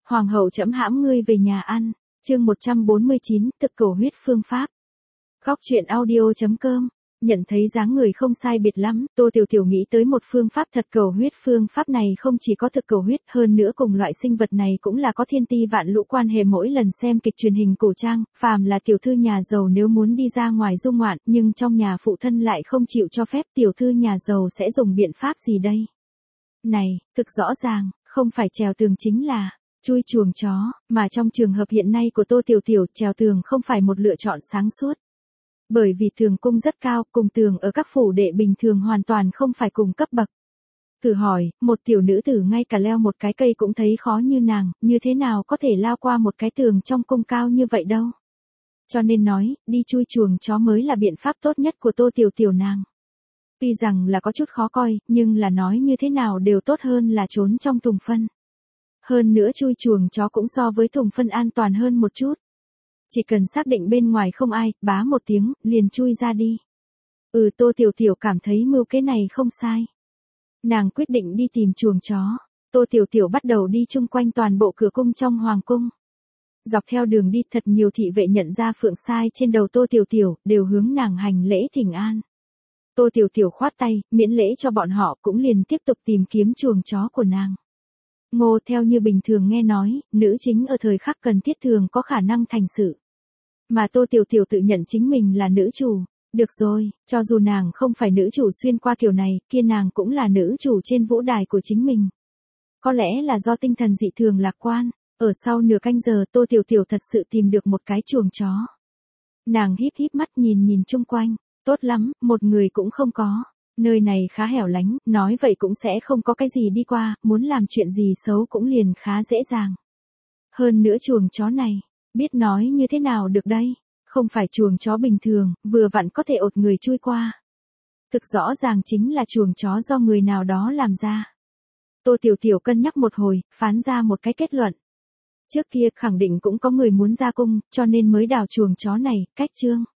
Hoàng hậu trẫm hãm ngươi về nhà ăn. Chương 149, thực cầu huyết phương pháp. Góc truyện audio.com. Nhận thấy dáng người không sai biệt lắm, Tô Tiểu Tiểu nghĩ tới một phương pháp thật cầu huyết. Phương pháp này không chỉ có thực cầu huyết, hơn nữa cùng loại sinh vật này cũng là có thiên ti vạn lũ quan hệ. Mỗi lần xem kịch truyền hình cổ trang, phàm là tiểu thư nhà giàu nếu muốn đi ra ngoài du ngoạn, nhưng trong nhà phụ thân lại không chịu cho phép, tiểu thư nhà giàu sẽ dùng biện pháp gì đây? Này, thực rõ ràng, không phải trèo tường chính là chui chuồng chó, mà trong trường hợp hiện nay của Tô Tiểu Tiểu, trèo tường không phải một lựa chọn sáng suốt. Bởi vì tường cung rất cao, cùng tường ở các phủ đệ bình thường hoàn toàn không phải cùng cấp bậc. Thử hỏi, một tiểu nữ tử ngay cả leo một cái cây cũng thấy khó như nàng, như thế nào có thể lao qua một cái tường trong cung cao như vậy đâu. Cho nên nói, đi chui chuồng chó mới là biện pháp tốt nhất của Tô Tiểu Tiểu nàng. Tuy rằng là có chút khó coi, nhưng là nói như thế nào đều tốt hơn là trốn trong thùng phân. Hơn nữa chui chuồng chó cũng so với thùng phân an toàn hơn một chút. Chỉ cần xác định bên ngoài không ai, bá một tiếng, liền chui ra đi. Tô Tiểu Tiểu cảm thấy mưu kế này không sai. Nàng quyết định đi tìm chuồng chó. Tô Tiểu Tiểu bắt đầu đi chung quanh toàn bộ cửa cung trong hoàng cung. Dọc theo đường đi thật nhiều thị vệ nhận ra phượng sai trên đầu Tô Tiểu Tiểu, đều hướng nàng hành lễ thỉnh an. Tô Tiểu Tiểu khoát tay, miễn lễ cho bọn họ, cũng liền tiếp tục tìm kiếm chuồng chó của nàng. Ngô theo như bình thường nghe nói, nữ chính ở thời khắc cần thiết thường có khả năng thành sự. Mà Tô Tiểu Tiểu tự nhận chính mình là nữ chủ. Được rồi, cho dù nàng không phải nữ chủ xuyên qua kiểu này, kia nàng cũng là nữ chủ trên vũ đài của chính mình. Có lẽ là do tinh thần dị thường lạc quan, ở sau nửa canh giờ Tô Tiểu Tiểu thật sự tìm được một cái chuồng chó. Nàng híp híp mắt nhìn chung quanh, tốt lắm, một người cũng không có. Nơi này khá hẻo lánh, nói vậy cũng sẽ không có cái gì đi qua, muốn làm chuyện gì xấu cũng liền khá dễ dàng. Hơn nữa chuồng chó này, biết nói như thế nào được đây, không phải chuồng chó bình thường, vừa vặn có thể ột người chui qua. Thực rõ ràng chính là chuồng chó do người nào đó làm ra. Tô Tiểu Tiểu cân nhắc một hồi, phán ra một cái kết luận. Trước kia khẳng định cũng có người muốn ra cung, cho nên mới đào chuồng chó này, cách chương.